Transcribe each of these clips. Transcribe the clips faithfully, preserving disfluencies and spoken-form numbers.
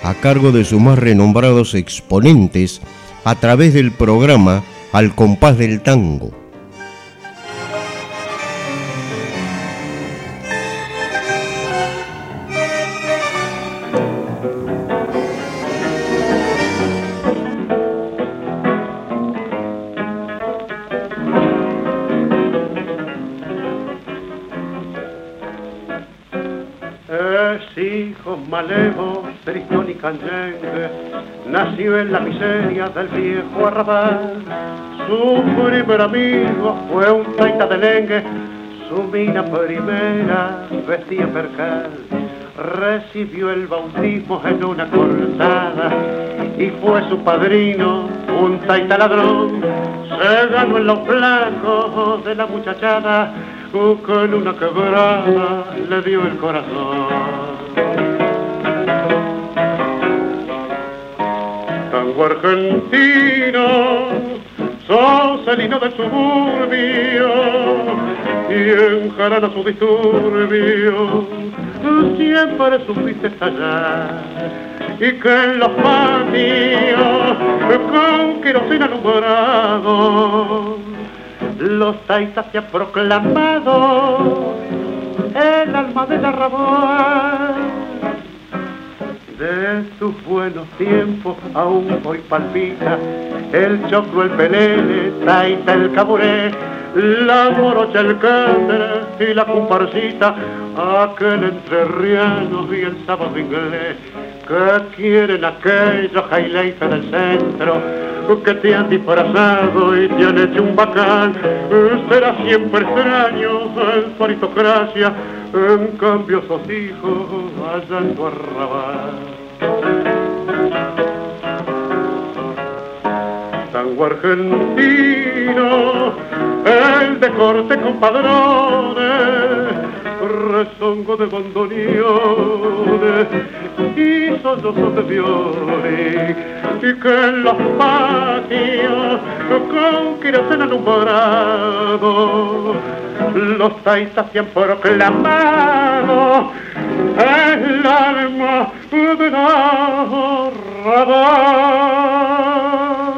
a cargo de sus más renombrados exponentes a través del programa Al Compás del Tango. Malevo, tristón y canyengue, nació en la miseria del viejo arrabal. Su primer amigo fue un taita de lengue, su mina primera vestía percal. Recibió el bautismo en una cortada y fue su padrino un taita ladrón. Se ganó en los blancos de la muchachada, con una quebrada le dio el corazón. Tango argentino, sos el hino del suburbio y enjarana su disturbio. Siempre supiste estallar y que en los patios con queroseno alumbrado los taitas se han proclamado el alma del arrabal. De sus buenos tiempos aún hoy palpita el choclo, el pelele, taita, el caburé, la morocha, el cándere y la comparsita, aquel entrerriano y el sábado inglés, que quieren aquellos highlights del centro, que te han disfrazado y te han hecho un bacán. Será siempre extraño en su aristocracia, en cambio sos hijos allá en tu arrabal. Tango argentino, el de corte con padrones, rezongo de bandoneones y sollozos de violín, y que en los patios con queroseno alumbrado los taitas se han proclamado el alma de la arrabal.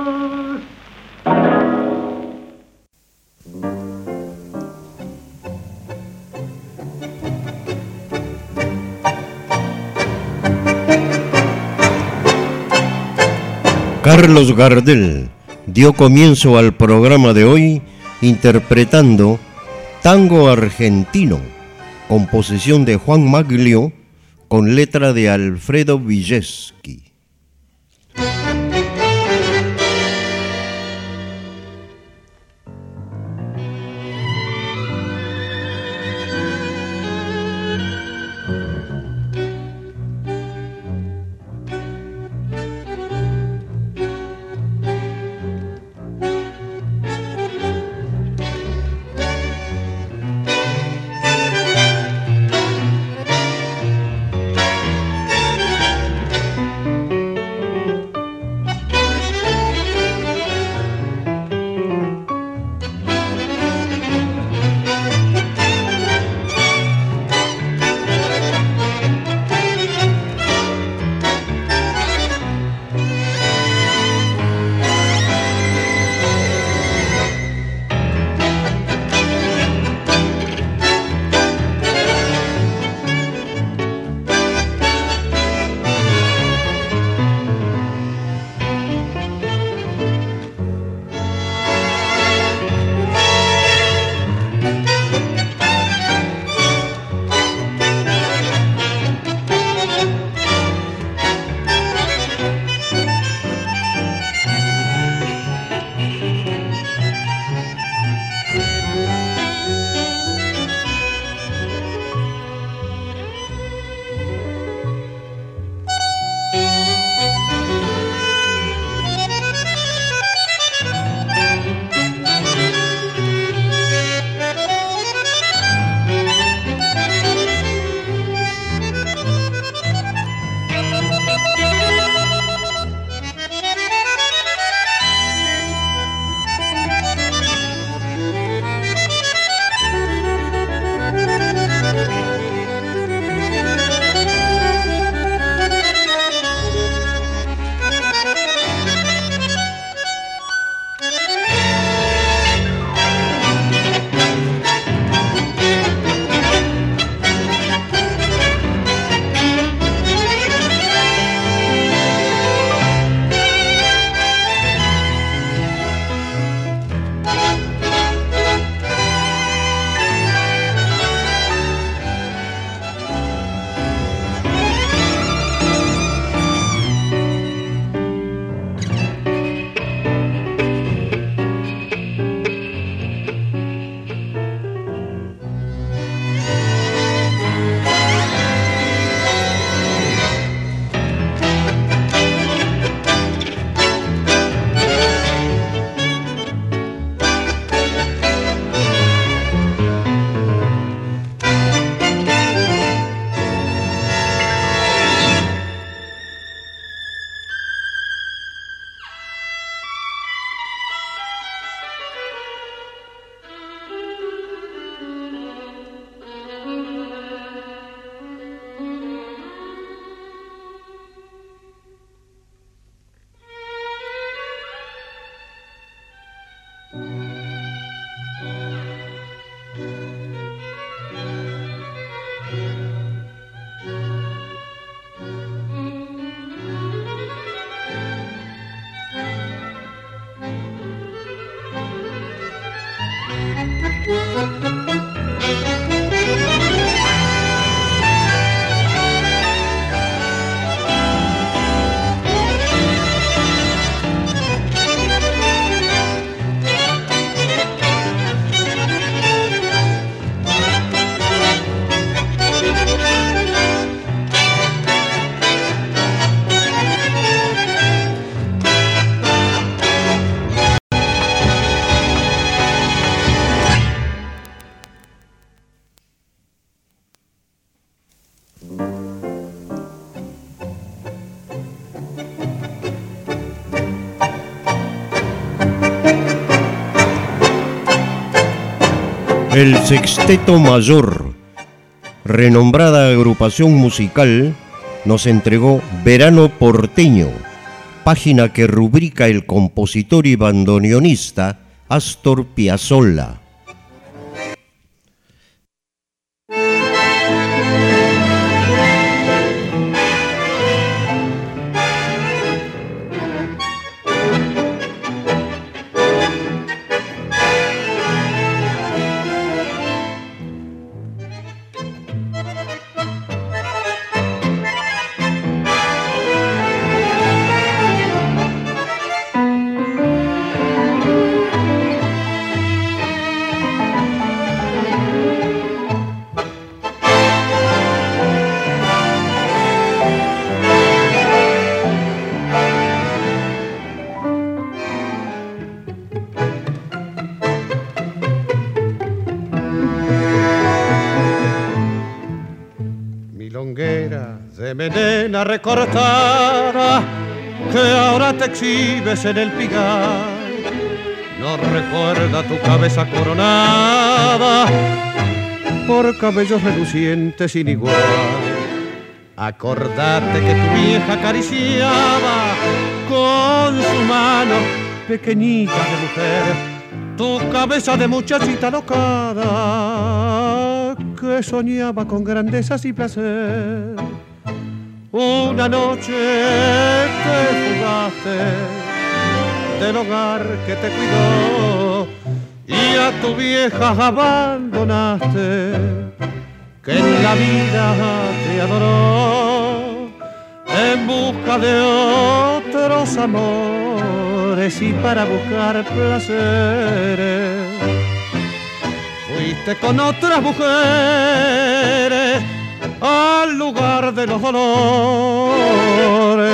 Carlos Gardel dio comienzo al programa de hoy interpretando Tango Argentino, composición de Juan Maglio con letra de Alfredo Villeski. El Sexteto Mayor, renombrada agrupación musical, nos entregó Verano Porteño, página que rubrica el compositor y bandoneonista Astor Piazzolla. Melena recortada que ahora te exhibes en el pigar, no recuerda tu cabeza coronada por cabellos relucientes sin igual. Acordate que tu vieja acariciaba con su mano pequeñita de mujer tu cabeza de muchachita locada que soñaba con grandezas y placer. Una noche te fugaste del hogar que te cuidó y a tu vieja abandonaste, que en la vida te adoró, en busca de otros amores y para buscar placeres. Fuiste con otras mujeres al lugar de los dolores.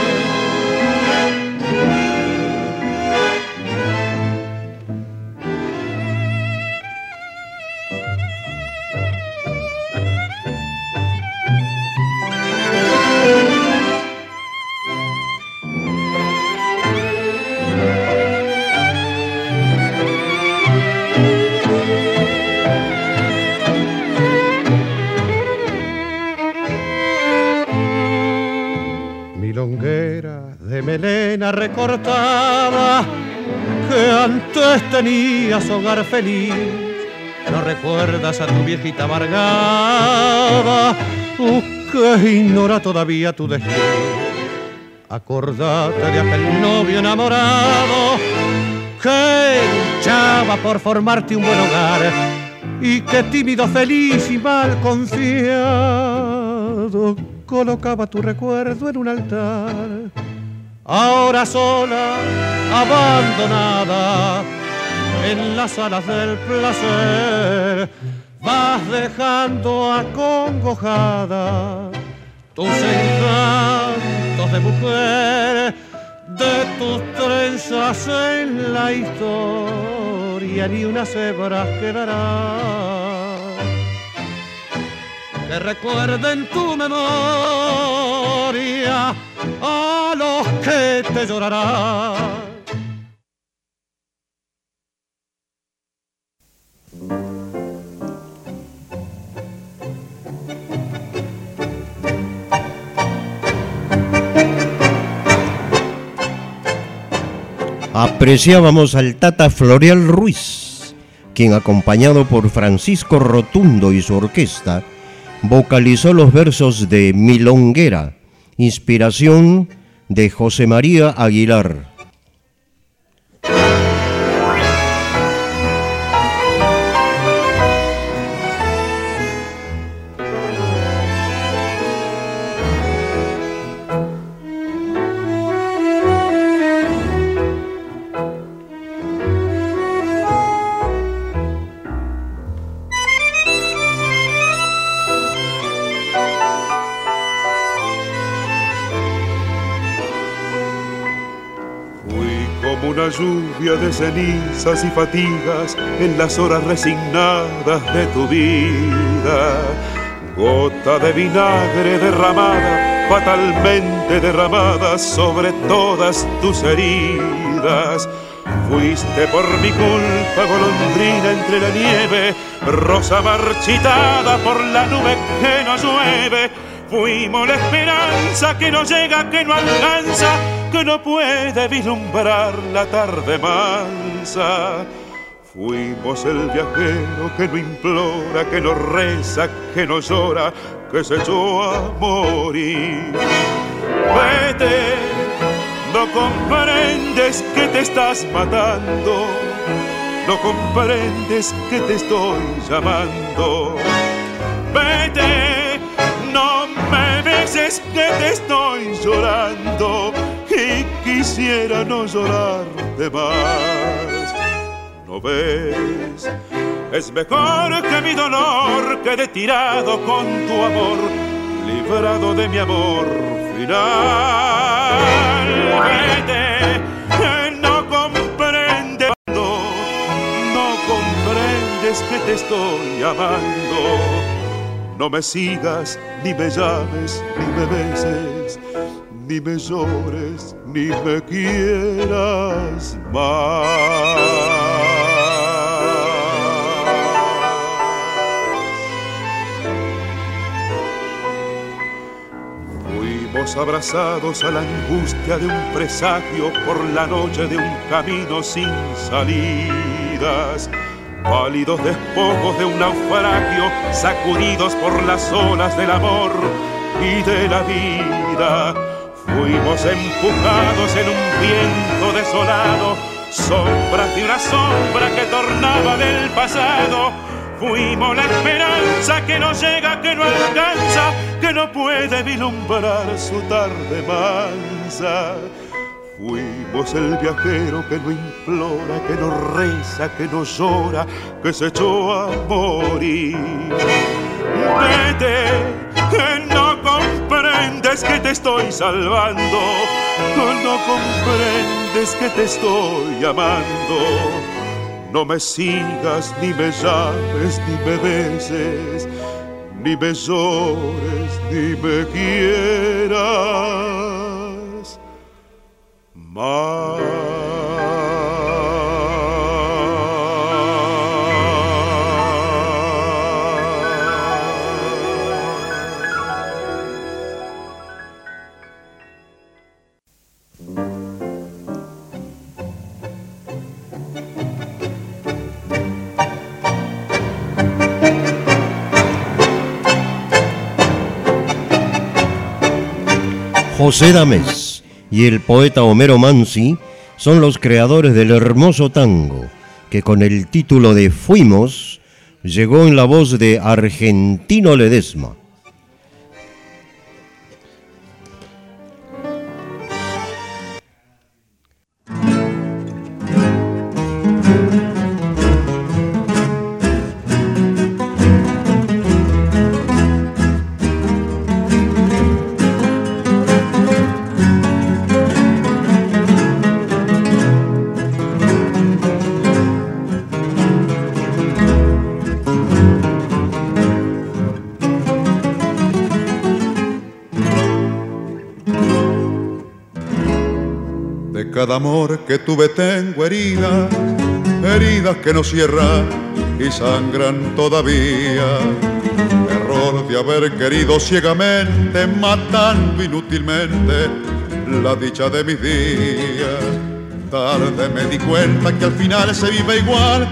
De melena recortada que antes tenías hogar feliz, no recuerdas a tu viejita amargada uh, que ignora todavía tu destino. Acordate de aquel novio enamorado que luchaba por formarte un buen hogar y que tímido, feliz y mal confiado colocaba tu recuerdo en un altar. Ahora sola, abandonada en las alas del placer, vas dejando acongojada tus encantos de mujer, de tus trenzas en la historia ni unas hebras quedará que recuerden tu memoria a los que te llorarán. Apreciábamos al Tata Floreal Ruiz, quien acompañado por Francisco Rotundo y su orquesta, vocalizó los versos de Milonguera, inspiración de José María Aguilar. Una lluvia de cenizas y fatigas en las horas resignadas de tu vida. Gota de vinagre derramada, fatalmente derramada sobre todas tus heridas. Fuiste por mi culpa golondrina entre la nieve, rosa marchitada por la nube que no llueve. Fuimos la esperanza que no llega, que no alcanza, que no puede vislumbrar la tarde mansa. Fuimos el viajero que no implora, que no reza, que no llora, que se echó a morir. Vete, no comprendes que te estás matando, no comprendes que te estoy llamando. Vete, no me beses que te estoy llorando y quisiera no llorarte más. ¿No ves? Es mejor que mi dolor quede tirado con tu amor, librado de mi amor final. Vete, no comprendes, no comprendes que te estoy amando. No me sigas, ni me llames, ni me beses, ni me llores, ni me quieras más. Fuimos abrazados a la angustia de un presagio por la noche de un camino sin salidas. Pálidos despojos de un naufragio, sacudidos por las olas del amor y de la vida. Fuimos empujados en un viento desolado, sombras de una sombra que tornaba del pasado. Fuimos la esperanza que no llega, que no alcanza, que no puede vislumbrar su tarde mansa. Fuimos el viajero que no implora, que no reza, que no llora, que se echó a morir. Vete, que no comprendes que te estoy salvando, no comprendes que te estoy amando. No me sigas, ni me llames, ni me beses, ni me llores, ni me quieras más. José Damés y el poeta Homero Mansi son los creadores del hermoso tango, que con el título de Fuimos llegó en la voz de Argentino Ledesma. Cada amor que tuve tengo heridas, heridas que no cierran y sangran todavía. Error de haber querido ciegamente, matando inútilmente la dicha de mis días. Tarde me di cuenta que al final se vive igual,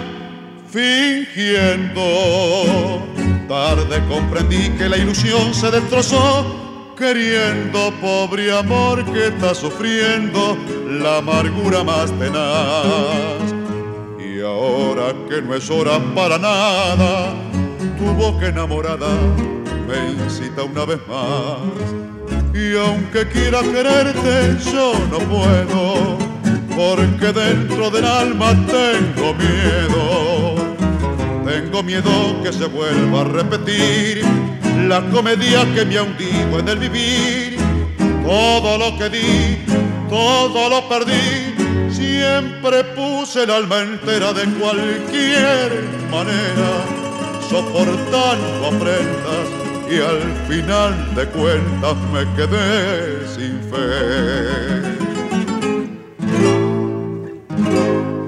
fingiendo. Tarde comprendí que la ilusión se destrozó, queriendo, pobre amor que está sufriendo la amargura más tenaz. Y ahora que no es hora para nada, tu boca enamorada me incita una vez más. Y aunque quiera quererte yo no puedo, porque dentro del alma tengo miedo. Tengo miedo que se vuelva a repetir la comedia que me ha hundido en el vivir. Todo lo que di, todo lo perdí, siempre puse el alma entera de cualquier manera, soportando afrentas y al final de cuentas me quedé sin fe.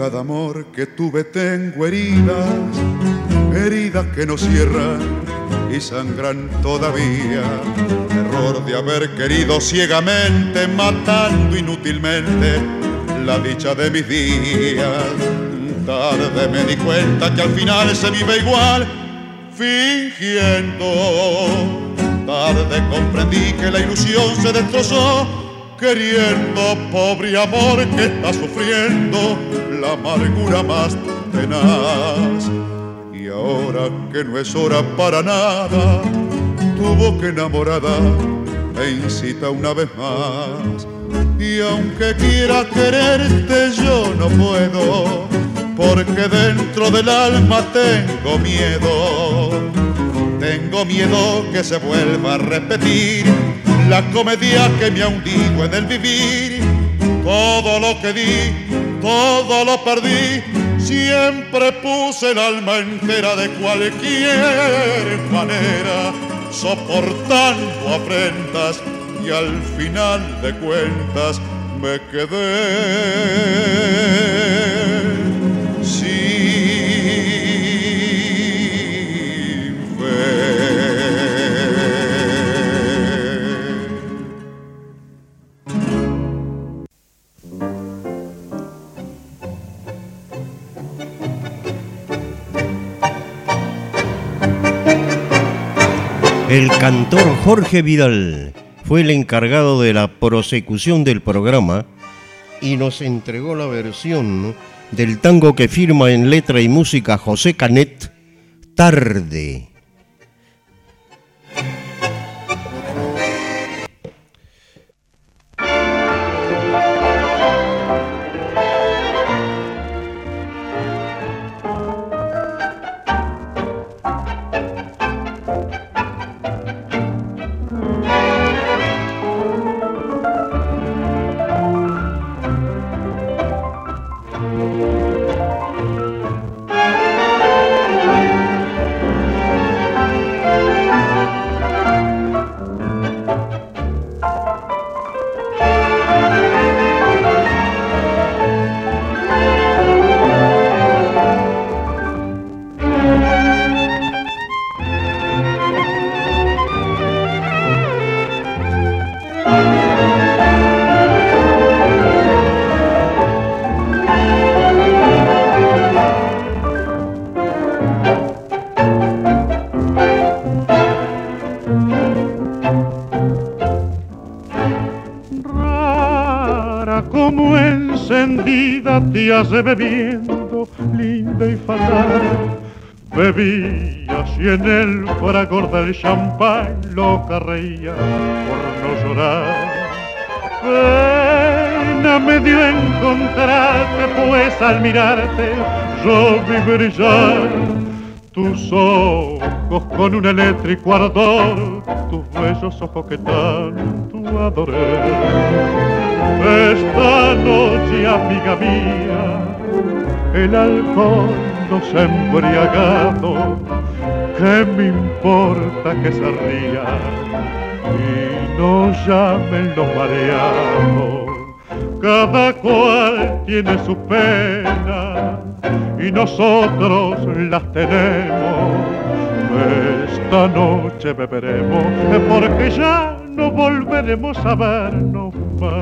cada amor que tuve tengo heridas, heridas que no cierran y sangran todavía. Error de haber querido ciegamente, matando inútilmente la dicha de mis días. Tarde me di cuenta que al final se vive igual, fingiendo. Tarde comprendí que la ilusión se destrozó, queriendo, pobre amor que está sufriendo la amargura más tenaz. Y ahora que no es hora para nada, tuvo que enamorada e incita una vez más. Y aunque quiera quererte yo no puedo, porque dentro del alma tengo miedo. Tengo miedo que se vuelva a repetir la comedia que me ha hundido en el vivir. Todo lo que di, todo lo perdí, siempre puse el alma entera de cualquier manera, soportando afrentas y al final de cuentas me quedé El cantor Jorge Vidal fue el encargado de la prosecución del programa y nos entregó la versión del tango que firma en letra y música José Canet, Tarde. Te hace bebiendo, linda y fatal. Bebía si en el fragor del champán loca reía por no llorar. Pena me dio encontrarte, pues al mirarte yo vi brillar tus ojos con un eléctrico ardor, tus bellos ojos que tanto adoré. Esta noche, amiga mía, el alcohol nos ha embriagado. ¿Qué me importa que se ría y no llamen los mareados? Cada cual tiene su pena y nosotros las tenemos. Esta noche beberemos porque ya no volveremos a vernos más.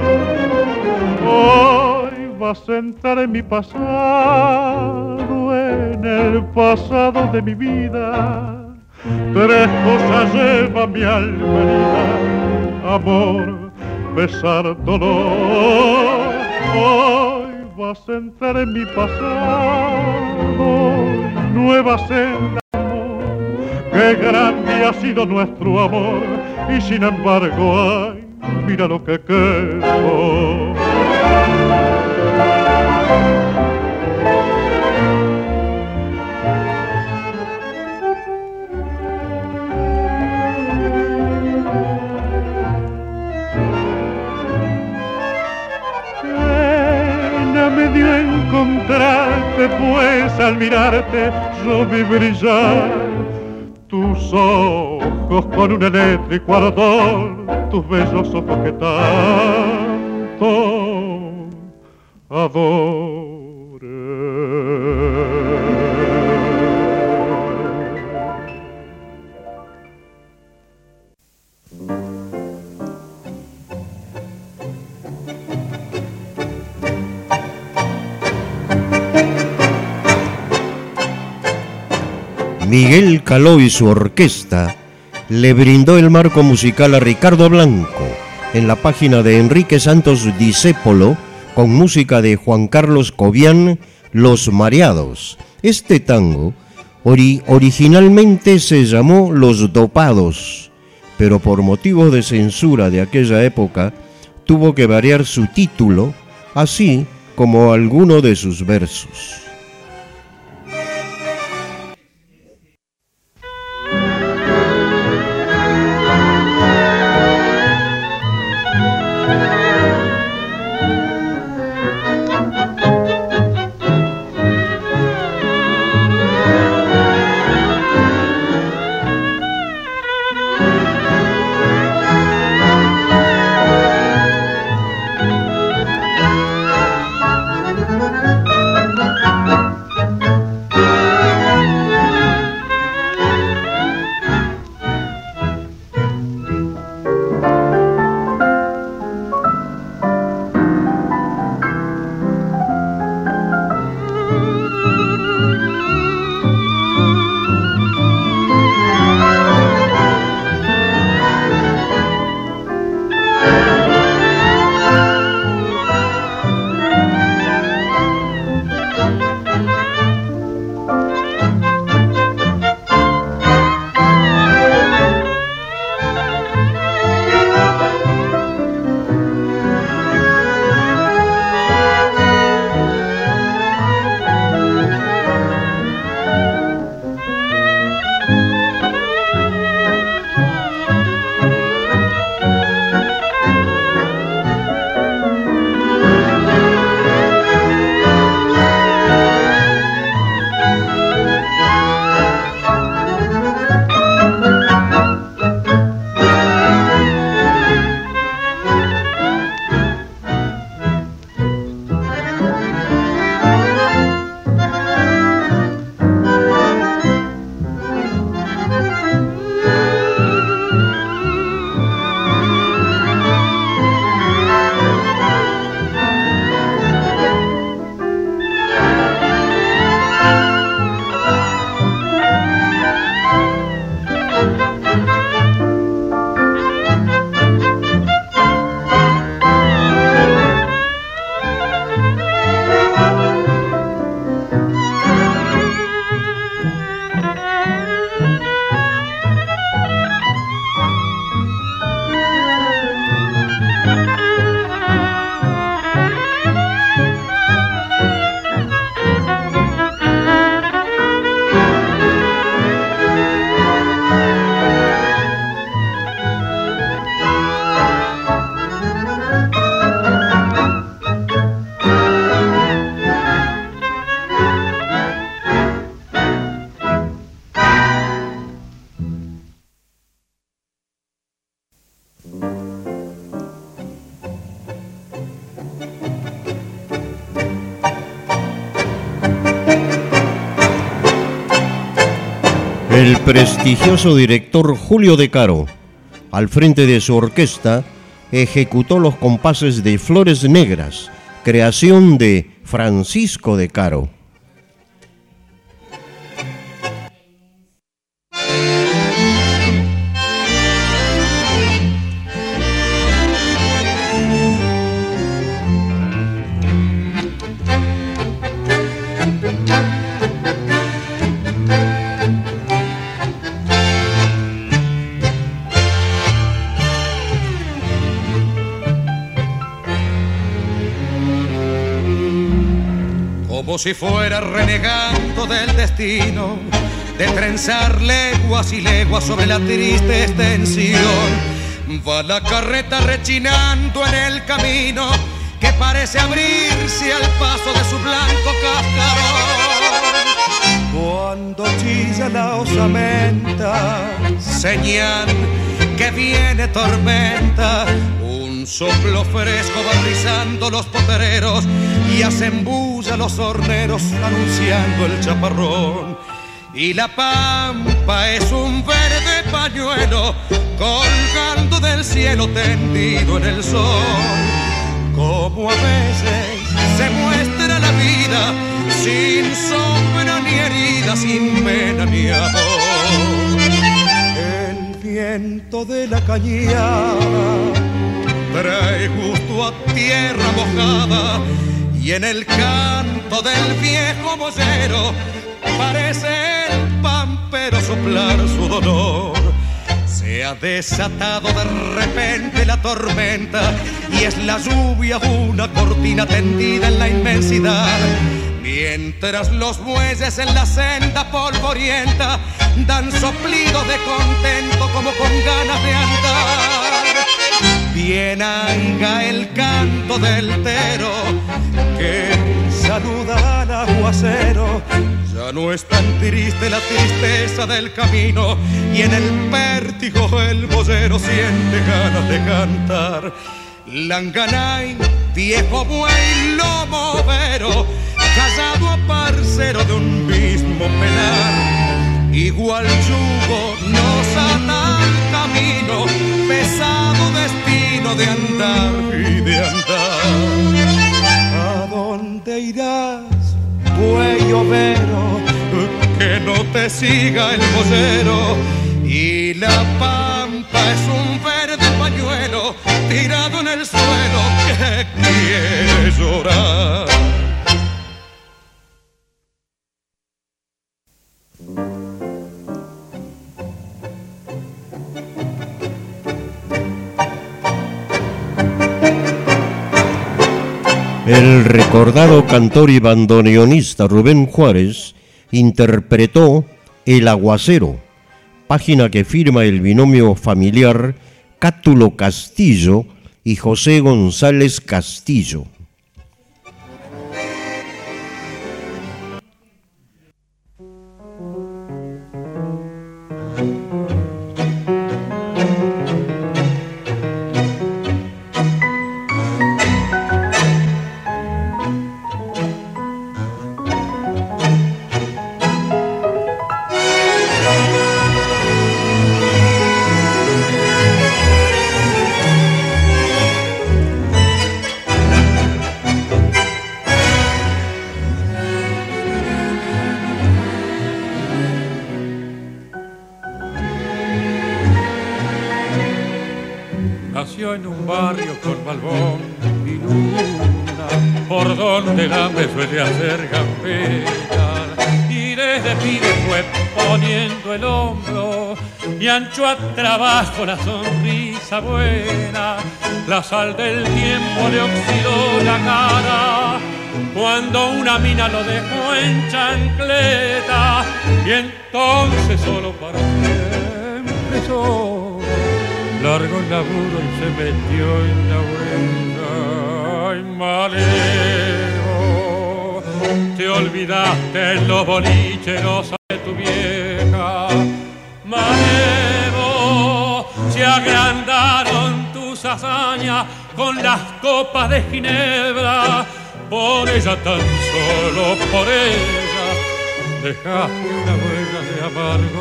Hoy vas a entrar en mi pasado, en el pasado de mi vida. Tres cosas lleva mi alma herida: amor, besar, dolor. Hoy vas a entrar en mi pasado, nueva senda. Qué grande ha sido nuestro amor y sin embargo, ay, mira lo que quedó. Pena me dio encontrarte, pues al mirarte yo vi brillar tus ojos con un eléctrico ardor, tus bellos ojos que tanto adoré. Miguel Caló y su orquesta le brindó el marco musical a Ricardo Blanco en la página de Enrique Santos Discépolo con música de Juan Carlos Cobian, Los Mareados. Este tango ori- originalmente se llamó Los Dopados, pero por motivos de censura de aquella época tuvo que variar su título, así como alguno de sus versos. El prestigioso director Julio De Caro, al frente de su orquesta, ejecutó los compases de Flores Negras, creación de Francisco De Caro. Como si fuera renegando del destino, de trenzar leguas y leguas sobre la triste extensión, va la carreta rechinando en el camino que parece abrirse al paso de su blanco cascarón. Cuando chilla la osamenta, señal que viene tormenta. Un soplo fresco va rizando los potreros y hacen bulla los horneros anunciando el chaparrón. Y la pampa es un verde pañuelo colgando del cielo tendido en el sol. Como a veces se muestra la vida sin sombra ni herida, sin pena ni amor. El viento de la cañada trae justo a tierra mojada, y en el canto del viejo boyero parece el pampero soplar su dolor. Se ha desatado de repente la tormenta y es la lluvia una cortina tendida en la inmensidad. Mientras los bueyes en la senda polvorienta dan soplidos de contento como con ganas de andar. Bien anga el canto del tero que saluda al aguacero. Ya no es tan triste la tristeza del camino y en el vértigo el boyero siente ganas de cantar. Langanay, viejo buey, lomo vero, callado a parcero de un mismo penar. Igual yugo nos ata al camino, pesado destino de andar y de andar. ¿A dónde irás, buey overo? Que no te siga el boyero. Y la pampa es un verde pañuelo tirado en el suelo que quiere llorar. El recordado cantor y bandoneonista Rubén Juárez interpretó El Aguacero, página que firma el binomio familiar Cátulo Castillo y José González Castillo. Nació en un barrio con balbón y luna, por donde el hambre suele hacer gambeta, y desde pibe fue poniendo el hombro y ancho a trabajo la sonrisa buena. La sal del tiempo le oxidó la cara cuando una mina lo dejó en chancleta, y entonces solo para siempre solo largo el laburo y se metió en la huella. Ay, malevo, te olvidaste en los bolicheros de tu vieja. Malevo, se agrandaron tus hazañas con las copas de ginebra. Por ella, tan solo por ella, dejaste una huella de amargo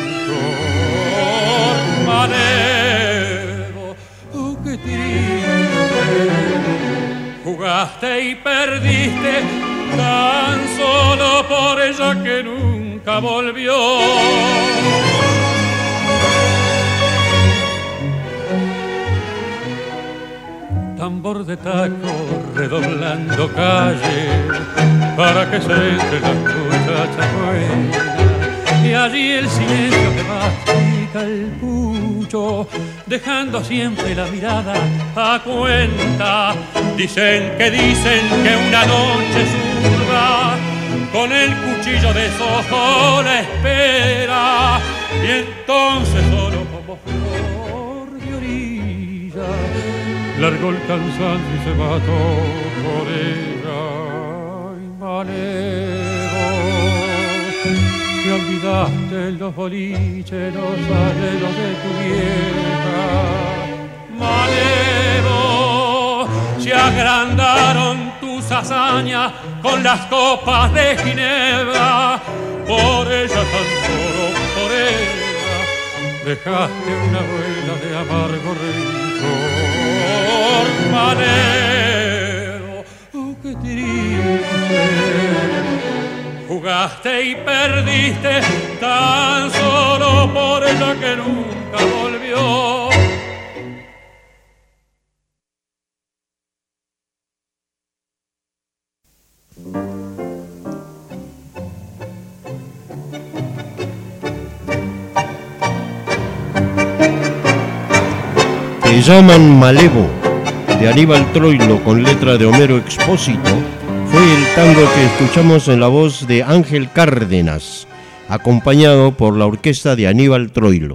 rencor. Malevo, oh, qué triste, jugaste y perdiste tan solo por ella que nunca volvió. Tambor de taco redoblando calle para que se entre las muchachas buenas, y allí el silencio que mastica el pucho, dejando siempre la mirada a cuenta. Dicen que dicen que una noche zurda con el cuchillo de sojo la espera, y entonces solo como flor de orilla largó el cansancio y se mató por ella. Ay, malevo, te olvidaste en los boliches, los arreglos de tu vieja. Malevo, se agrandaron tus hazañas con las copas de ginebra. Por ella, tan solo por ella, dejaste una huella de amargo rencor. Malevo, oh, qué triste, buscaste y perdiste tan solo por la que nunca volvió. Te llaman Malevo, de Aníbal Troilo, con letra de Homero Expósito, fue el tango que escuchamos en la voz de Ángel Cárdenas, acompañado por la orquesta de Aníbal Troilo.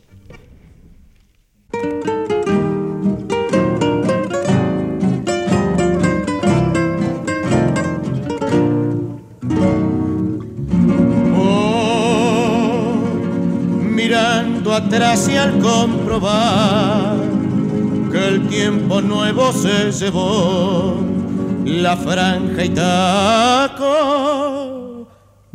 Oh, mirando atrás y al comprobar que el tiempo nuevo se llevó la franja y taco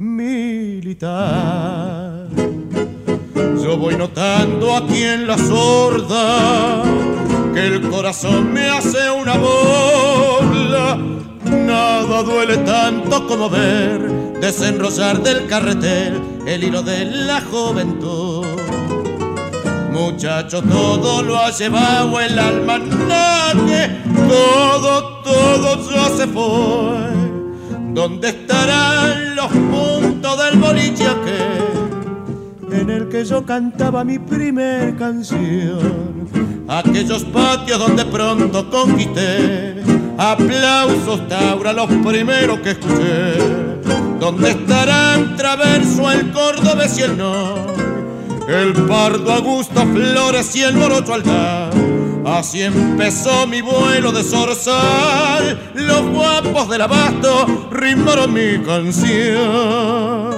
militar. Yo voy notando aquí en la sorda que el corazón me hace una bola. Nada duele tanto como ver desenrollar del carretel el hilo de la juventud. Muchacho, todo lo ha llevado el almanaque, todo, todo ya se fue. ¿Dónde estarán los puntos del boliche aquel en el que yo cantaba mi primer canción? Aquellos patios donde pronto conquisté aplausos, Taura, los primeros que escuché. ¿Dónde estarán Traverso, el cordobés y el no? El pardo, Augusto, Flores y el morocho Aldar. Así empezó mi vuelo de zorzal. Los guapos del abasto rimaron mi canción.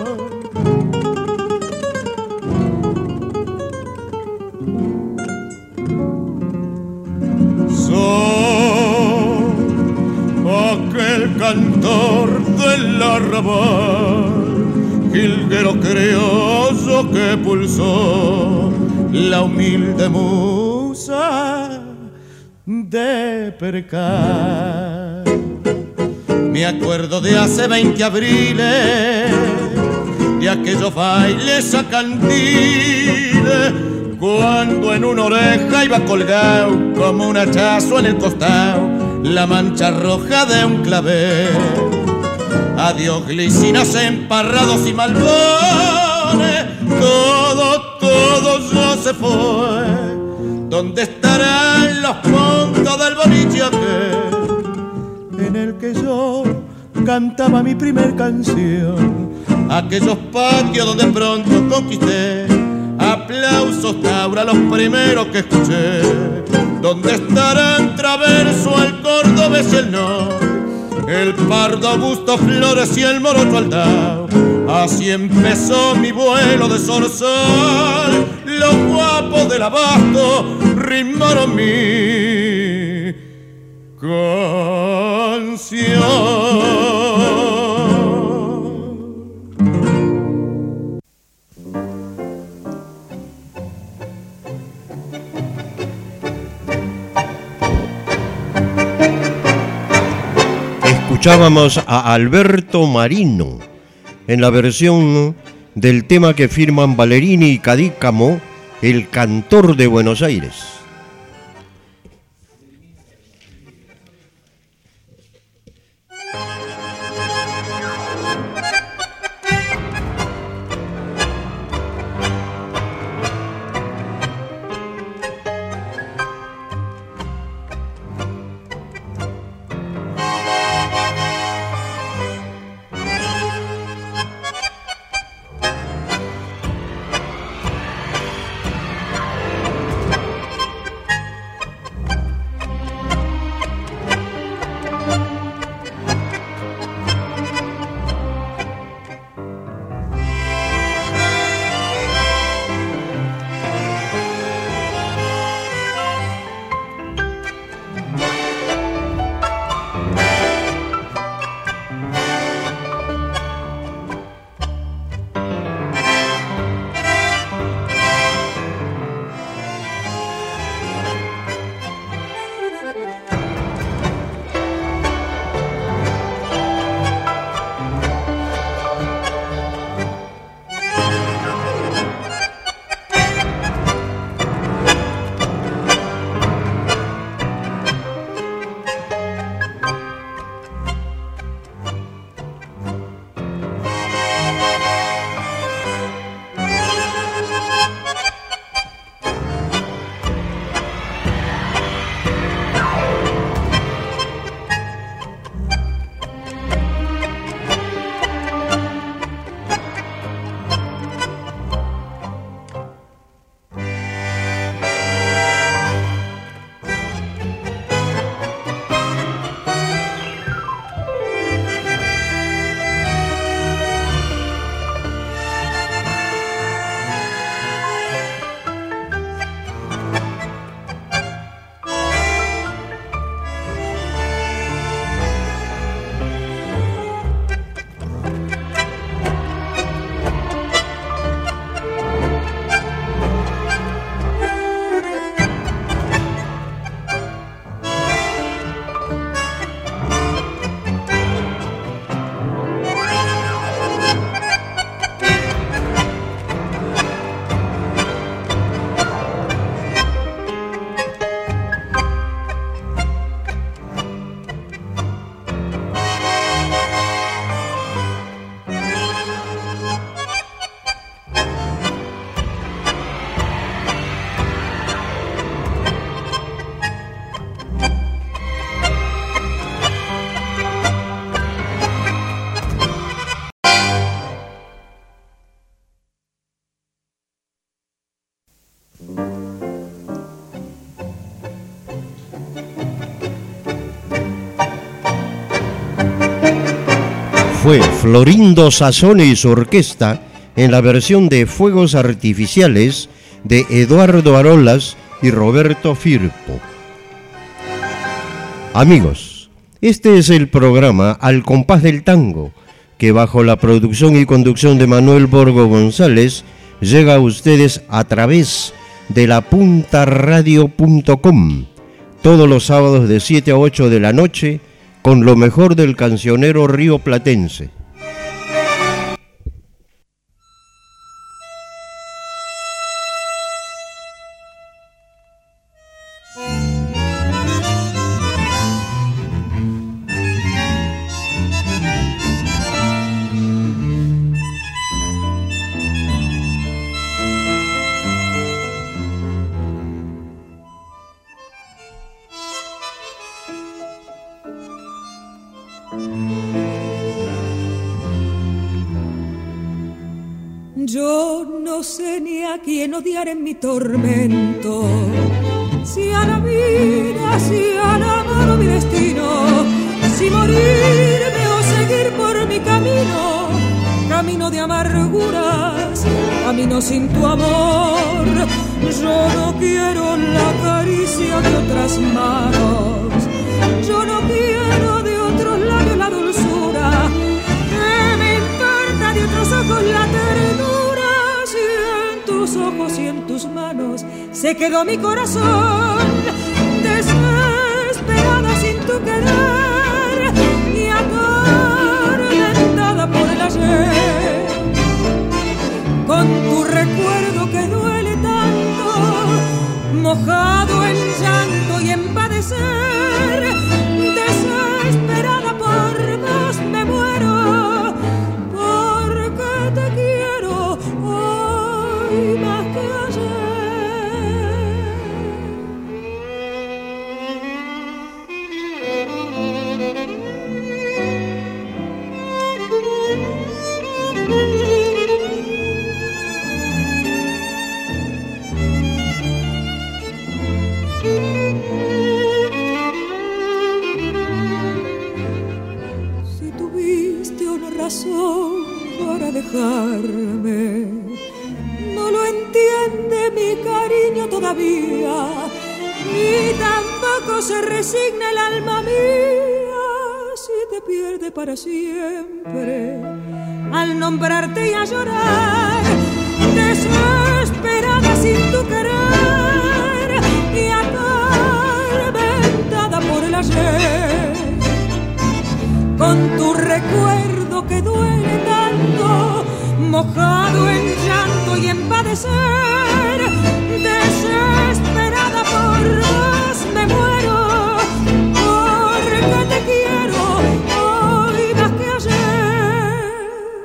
Soy aquel cantor del arrabal, jilguero criollo que pulsó la humilde musa de Percal. Me acuerdo de hace veinte abriles, de aquellos bailes a cantiles, cuando en una oreja iba colgado como un hachazo en el costado la mancha roja de un clavel. Adiós glicinas emparrados y malbones, todo, todo ya se fue. ¿Dónde estarán los puntos del boliche aquel en el que yo cantaba mi primer canción? Aquellos patios donde pronto conquisté aplausos, Taura, los primeros que escuché. ¿Dónde estarán Traverso, el cordobés y el no? El pardo, Augusto, Flores y el morocho Aldao. Así empezó mi vuelo de zorzal. Los guapos del abasto rimaron mi canción. Escuchábamos a Alberto Marino en la versión del tema que firman Valerini y Cadícamo, El Cantor de Buenos Aires. fue Florindo Sassone y su orquesta en la versión de Fuegos Artificiales de Eduardo Arolas y Roberto Firpo. Amigos, este es el programa Al Compás del Tango, que bajo la producción y conducción de Manuel Borgo González llega a ustedes a través de la punta radio punto com, todos los sábados de siete a ocho de la noche, con lo mejor del cancionero rioplatense. Yo no sé ni a quién odiar en mi tormento, si a la vida, si al amor o mi destino, si morirme o seguir por mi camino, camino de amarguras, camino sin tu amor. Yo no quiero la caricia de otras manos, yo no quiero de otros labios la dulzura, que me importa de otros ojos la ternura. Tus ojos y en tus manos se quedó mi corazón, desesperada sin tu querer y atormentada por el ayer, con tu recuerdo que duele tanto, mojado en llanto y en padecer, desesperada por vos me muero, porque te quiero hoy más que para dejarme, no lo entiende mi cariño todavía, ni tampoco se resigna el alma mía si te pierde para siempre, al nombrarte y a llorar, desesperada sin tu querer y atormentada por el ayer, con tu recuerdo que duele tanto, mojado en llanto y en padecer, desesperada por vos me muero, porque te quiero hoy más que ayer.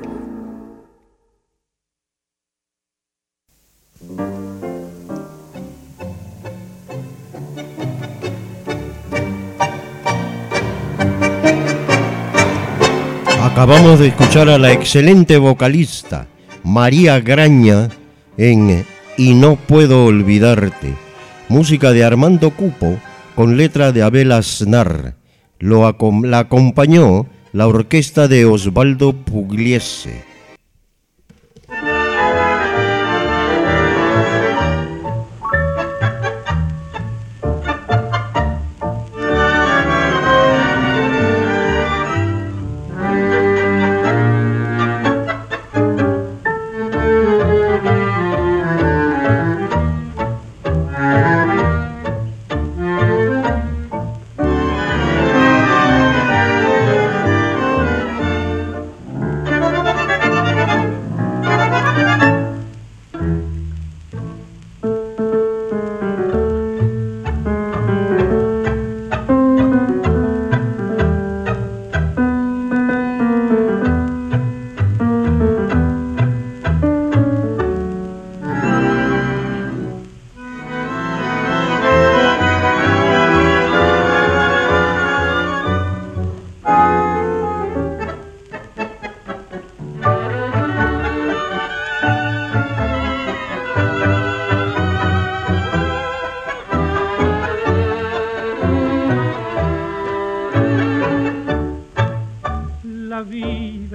Acabamos de escuchar a la excelente vocalista María Graña en Y no puedo olvidarte, música de Armando Cupo con letra de Abel Aznar. Lo acom- la acompañó la orquesta de Osvaldo Pugliese.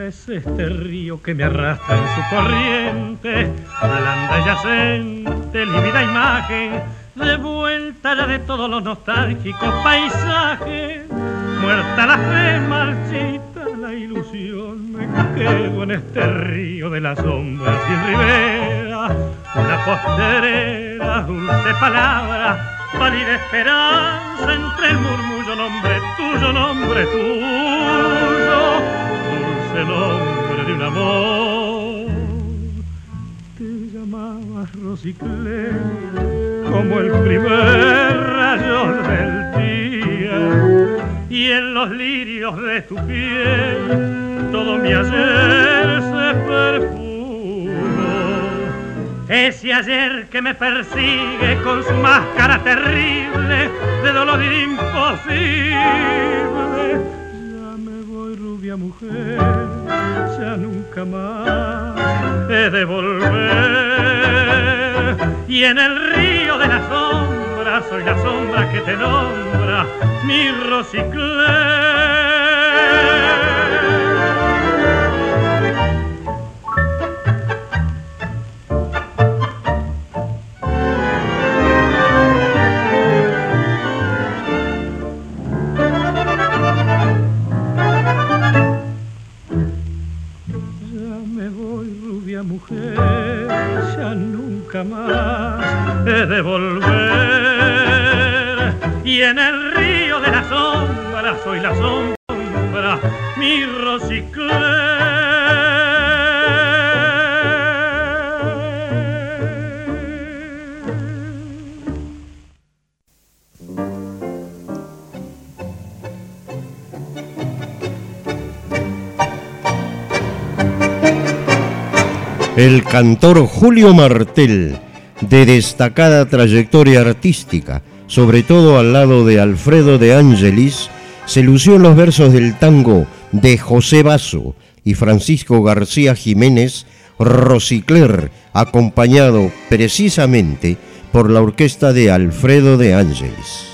es este río que me arrastra en su corriente, blanda y yacente, lívida imagen, de vuelta ya de todos los nostálgicos paisajes. Muerta la fe, marchita la ilusión, me quedo en este río de la sombra sin ribera. Una posterera, dulce palabra, pálida esperanza entre el murmullo, nombre tuyo, nombre tuyo, dulce nombre de un amor. Te llamabas Rosiclé, como el primer rayo del día, y en los lirios de tu piel todo mi ayer se perfumó. Ese ayer que me persigue con su máscara terrible de dolor imposible. Ya me voy, rubia mujer, ya nunca más he de volver. Y en el río de la sombra soy la sombra que te nombra, mi Rosiclé. Mujer, ya nunca más he de volver. Y en el río de la sombra soy la sombra, mi Rosiclé. El cantor Julio Martel, de destacada trayectoria artística, sobre todo al lado de Alfredo de Ángelis, se lució en los versos del tango de José Basso y Francisco García Jiménez, Rosicler, acompañado precisamente por la orquesta de Alfredo de Ángelis.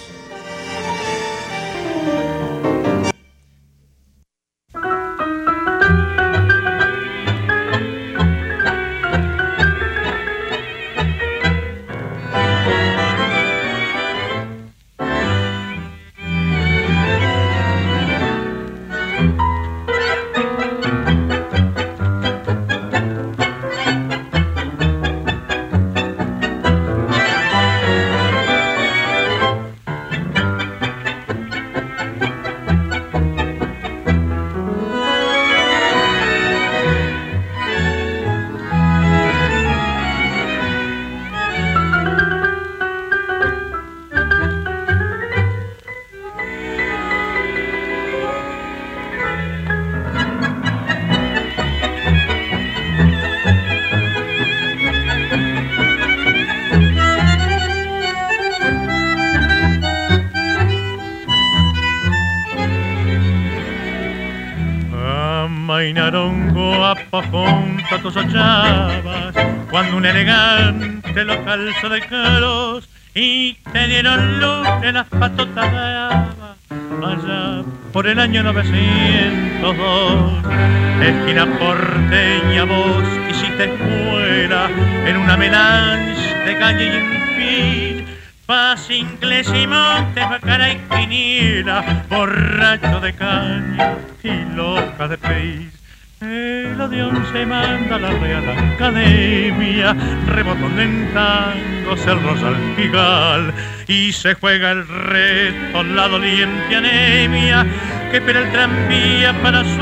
Tus ochavas, cuando un elegante lo calzó de caros y te dieron luz en las patotas bravas, allá por el año novecientos dos, esquina porteña vos hiciste escuela en una melange de calle y infil, paz, inglés y montes, bacara y quiniela, borracho de caña y loca de pez. El odión se manda a la Real Academia, rebotón en tangos el Rosal Pigal, y se juega el reto la doliente anemia que espera el tranvía para su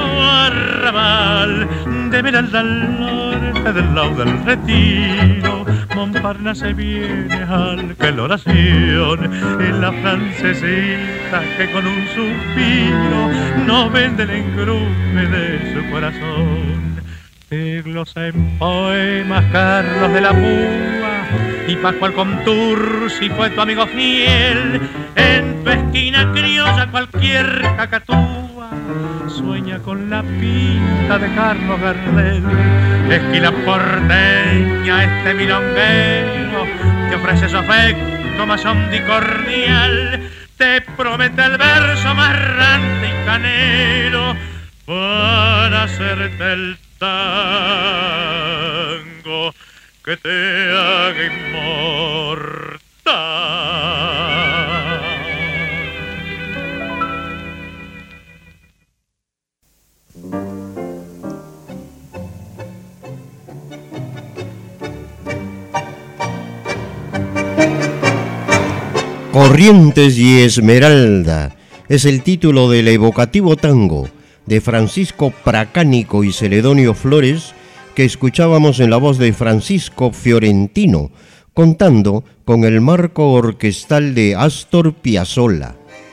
arrabal. De Veralda al norte del lado del Retiro, Montparnasse viene al que la oración es la francesita que con un suspiro no vende el engrume de su corazón. Te glosa en poemas Carlos de la Púa y Pascual Contursi fue tu amigo fiel. En tu esquina criolla cualquier cacatúa sueña con la pinta de Carlos Gardel. Esquina porteña este milonguero te ofrece su afecto más hondo y cordial, te promete el verso más rante y canero, para hacerte el tango que te haga inmortal. Corrientes y Esmeralda es el título del evocativo tango de Francisco Pracánico y Celedonio Flores que escuchábamos en la voz de Francisco Fiorentino, contando con el marco orquestal de Astor Piazzolla.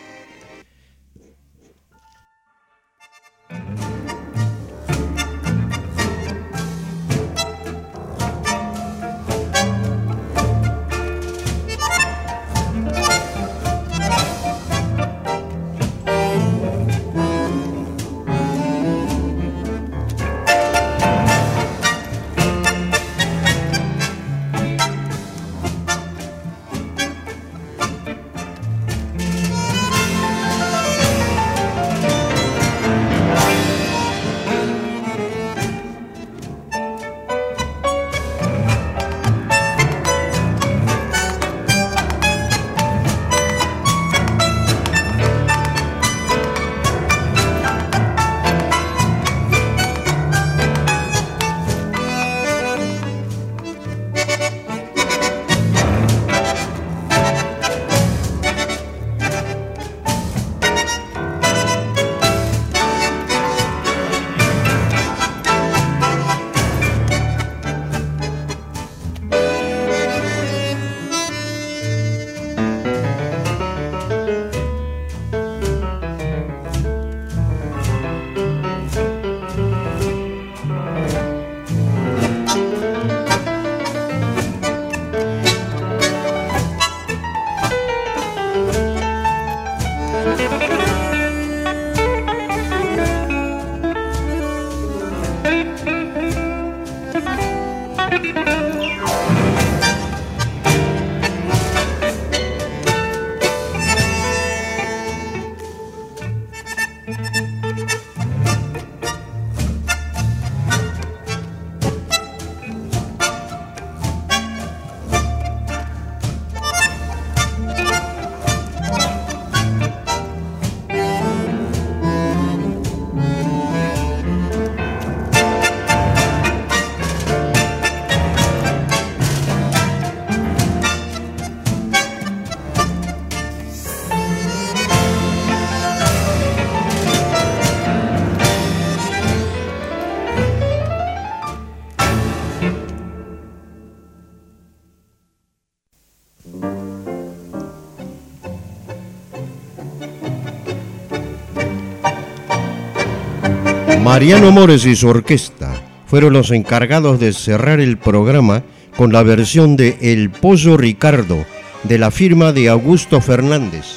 Mariano Mores y su orquesta fueron los encargados de cerrar el programa con la versión de El Pollo Ricardo, de la firma de Augusto Fernández.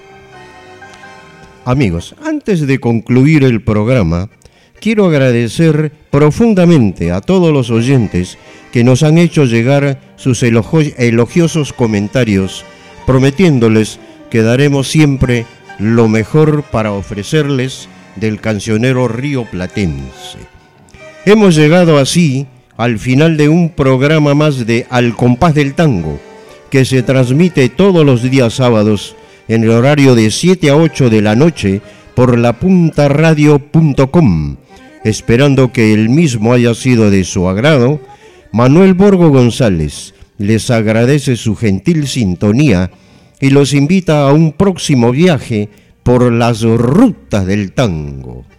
Amigos, antes de concluir el programa, quiero agradecer profundamente a todos los oyentes que nos han hecho llegar sus elogiosos comentarios, prometiéndoles que daremos siempre lo mejor para ofrecerles del cancionero rioplatense. Hemos llegado así al final de un programa más de Al Compás del Tango, que se transmite todos los días sábados en el horario de siete a ocho de la noche por la punta radio punto com. Esperando que el mismo haya sido de su agrado, Manuel Borgo González les agradece su gentil sintonía y los invita a un próximo viaje por las rutas del tango.